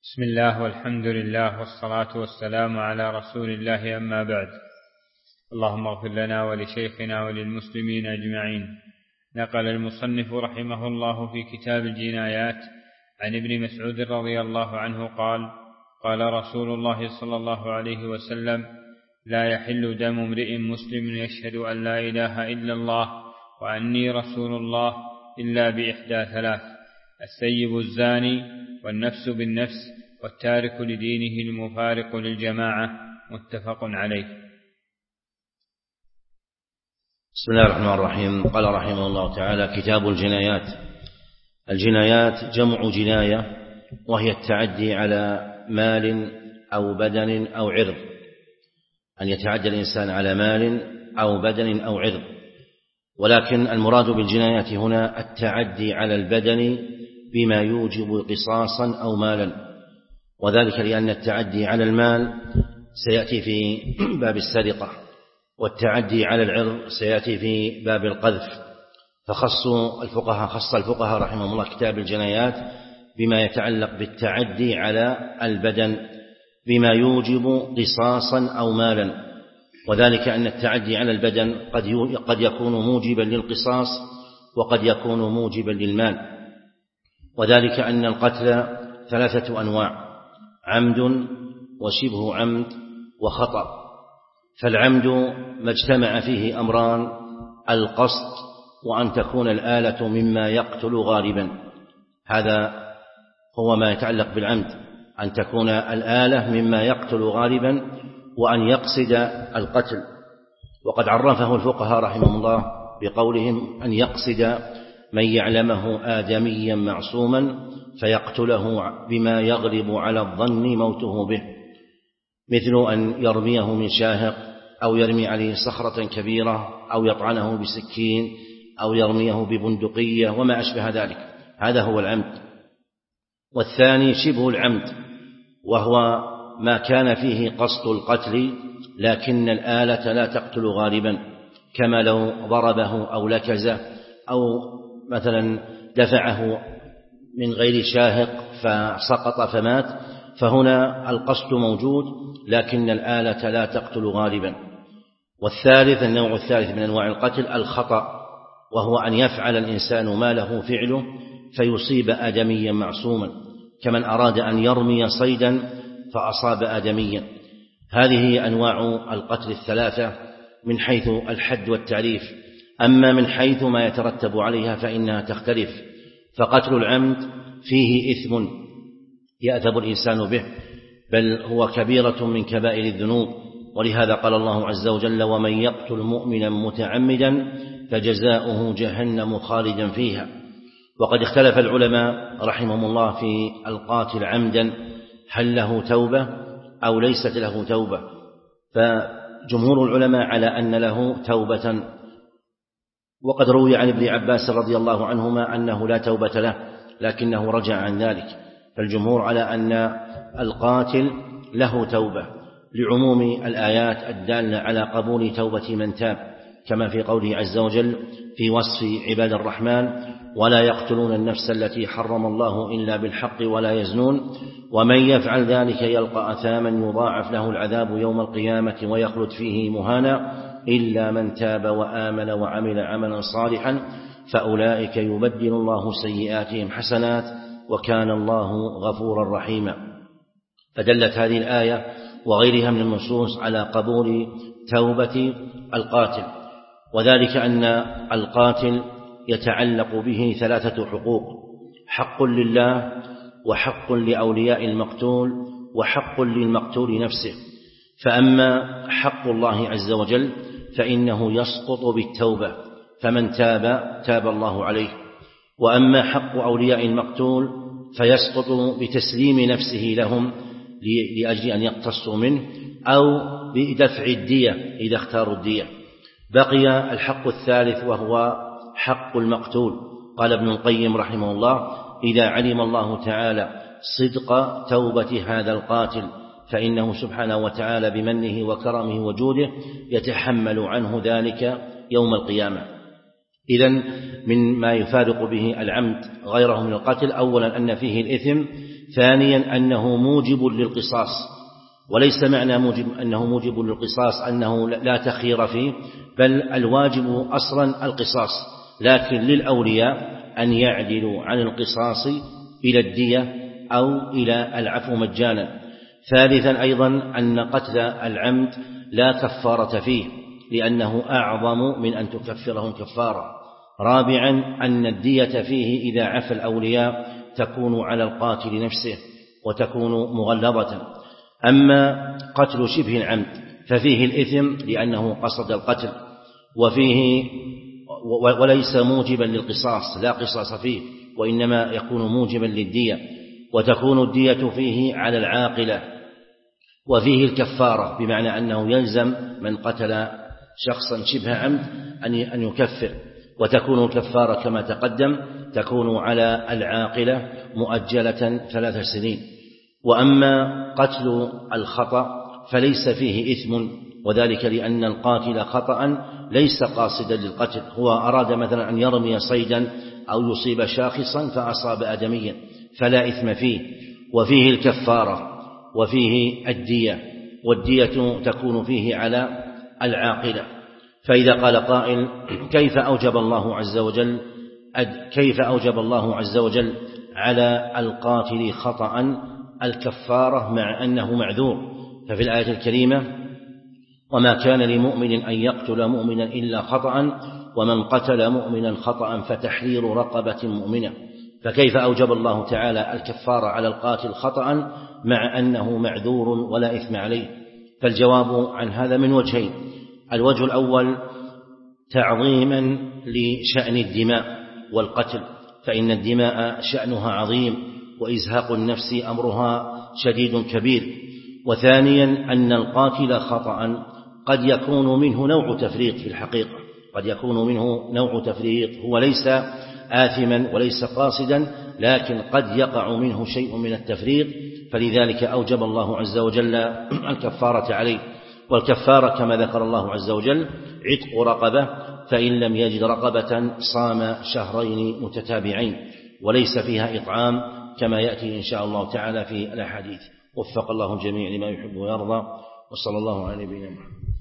بسم الله والحمد لله والصلاة والسلام على رسول الله، أما بعد. اللهم اغفر لنا ولشيخنا وللمسلمين أجمعين. نقل المصنف رحمه الله في كتاب الجنايات عن ابن مسعود رضي الله عنه قال: قال رسول الله صلى الله عليه وسلم: لا يحل دم امرئ مسلم يشهد أن لا إله إلا الله وأني رسول الله إلا بإحدى ثلاث: السيب الزاني، والنفس بالنفس، والتارك لدينه المفارق للجماعة. متفق عليه. بسم الله الرحمن الرحيم. قال رحمه الله تعالى: كتاب الجنايات. الجنايات جمع جناية، وهي التعدي على مال أو بدن أو عرض، أن يتعدى الإنسان على مال أو بدن أو عرض. ولكن المراد بالجنايات هنا التعدي على البدن بما يوجب قصاصا أو مالا، وذلك لأن التعدي على المال سيأتي في باب السرقة، والتعدي على العرض سيأتي في باب القذف. خص الفقهاء رحمهم الله كتاب الجنايات بما يتعلق بالتعدي على البدن بما يوجب قصاصا أو مالا، وذلك أن التعدي على البدن قد يكون موجبا للقصاص وقد يكون موجبا للمال، وذلك أن القتل ثلاثة أنواع: عمد وشبه عمد وخطأ. فالعمد ما اجتمع فيه أمران: القصد، وأن تكون الآلة مما يقتل غالبا. هذا هو ما يتعلق بالعمد، أن تكون الآلة مما يقتل غالبا وأن يقصد القتل. وقد عرفه الفقهاء رحمهم الله بقولهم: أن يقصد من يعلمه آدميا معصوما فيقتله بما يغلب على الظن موته به، مثل أن يرميه من شاهق، أو يرمي عليه صخرة كبيرة، أو يطعنه بسكين، أو يرميه ببندقية وما أشبه ذلك. هذا هو العمد. والثاني شبه العمد، وهو ما كان فيه قصد القتل لكن الآلة لا تقتل غالبا، كما لو ضربه أو لكزه، أو مثلا دفعه من غير شاهق فسقط فمات، فهنا القصد موجود لكن الآلة لا تقتل غالبا. والثالث، النوع الثالث من أنواع القتل، الخطأ، وهو أن يفعل الإنسان ما له فعله فيصيب آدميا معصوما، كمن أراد أن يرمي صيدا فأصاب آدميا. هذه أنواع القتل الثلاثة من حيث الحد والتعريف. أما من حيث ما يترتب عليها فإنها تختلف. فقتل العمد فيه إثم يأثم الإنسان به، بل هو كبيرة من كبائر الذنوب، ولهذا قال الله عز وجل: ومن يقتل مؤمنا متعمدا فجزاؤه جهنم خالدا فيها. وقد اختلف العلماء رحمهم الله في القاتل عمدا، هل له توبة أو ليست له توبة؟ فجمهور العلماء على أن له توبة، وقد روي عن ابن عباس رضي الله عنهما أنه لا توبة له لكنه رجع عن ذلك. فالجمهور على أن القاتل له توبة لعموم الآيات الدالة على قبول توبة من تاب، كما في قوله عز وجل في وصف عباد الرحمن: ولا يقتلون النفس التي حرم الله إلا بالحق ولا يزنون ومن يفعل ذلك يلقى أثاما يضاعف له العذاب يوم القيامة ويخلد فيه مهانا إلا من تاب وآمن وعمل عملا صالحا فأولئك يبدل الله سيئاتهم حسنات وكان الله غفورا رحيما. فدلت هذه الآية وغيرها من النصوص على قبول توبة القاتل، وذلك أن القاتل يتعلق به ثلاثة حقوق: حق لله، وحق لأولياء المقتول، وحق للمقتول نفسه. فأما حق الله عز وجل فإنه يسقط بالتوبة، فمن تاب الله عليه. وأما حق أولياء المقتول فيسقط بتسليم نفسه لهم لأجل أن يقتصوا منه، أو بدفع الدية إذا اختاروا الدية. بقي الحق الثالث وهو حق المقتول. قال ابن القيم رحمه الله: إذا علم الله تعالى صدق توبة هذا القاتل فإنه سبحانه وتعالى بمنه وكرمه وجوده يتحمل عنه ذلك يوم القيامة. إذن من ما يفارق به العمد غيره من القتل: أولا أن فيه الإثم ثانيا أنه موجب للقصاص، وليس معنى أنه موجب للقصاص أنه لا تخير فيه، بل الواجب أصلا القصاص، لكن للأولياء أن يعدلوا عن القصاص إلى الدية أو إلى العفو مجانا. ثالثا أيضا أن قتل العمد لا كفارة فيه لأنه أعظم من أن تكفرهم كفارة. رابعا أن الدية فيه إذا عفى الأولياء تكون على القاتل نفسه وتكون مغلظة. أما قتل شبه العمد ففيه الإثم لأنه قصد القتل، وفيه وليس موجبا للقصاص، لا قصاص فيه، وإنما يكون موجبا للدية، وتكون الدية فيه على العاقلة. وفيه الكفارة بمعنى أنه يلزم من قتل شخصا شبه عمد أن يكفر، وتكون الكفارة كما تقدم تكون على العاقلة مؤجلة 3 سنين. وأما قتل الخطأ فليس فيه إثم، وذلك لأن القاتل خطأ ليس قاصدا للقتل، هو أراد مثلا أن يرمي صيدا أو يصيب شاخصا فأصاب آدميا فلا إثم فيه. وفيه الكفارة وفيه الدية، والدية تكون فيه على العاقلة. فإذا قال قائل كيف أوجب الله عز وجل على القاتل خطأ الكفارة مع أنه معذور؟ ففي الآية الكريمة وما كان لمؤمن أن يقتل مؤمنا إلا خطأ ومن قتل مؤمنا خطأ فتحرير رقبة مؤمنة، فكيف أوجب الله تعالى الكفارة على القاتل خطأ مع أنه معذور ولا إثم عليه؟ فالجواب عن هذا من وجهين. الوجه الأول تعظيما لشأن الدماء والقتل، فإن الدماء شأنها عظيم وإزهاق النفس أمرها شديد كبير. وثانيا أن القاتل خطأ قد يكون منه نوع تفريط، في الحقيقة قد يكون منه نوع تفريط، هو ليس آثما وليس قاصدا، لكن قد يقع منه شيء من التفريط، فلذلك أوجب الله عز وجل الكفارة عليه. والكفارة كما ذكر الله عز وجل عتق رقبة، فإن لم يجد رقبة صام شهرين متتابعين، وليس فيها إطعام كما يأتي إن شاء الله تعالى في الأحاديث. وفق الله الجميع لما يحب ويرضى، وصلى الله على نبينا محمد.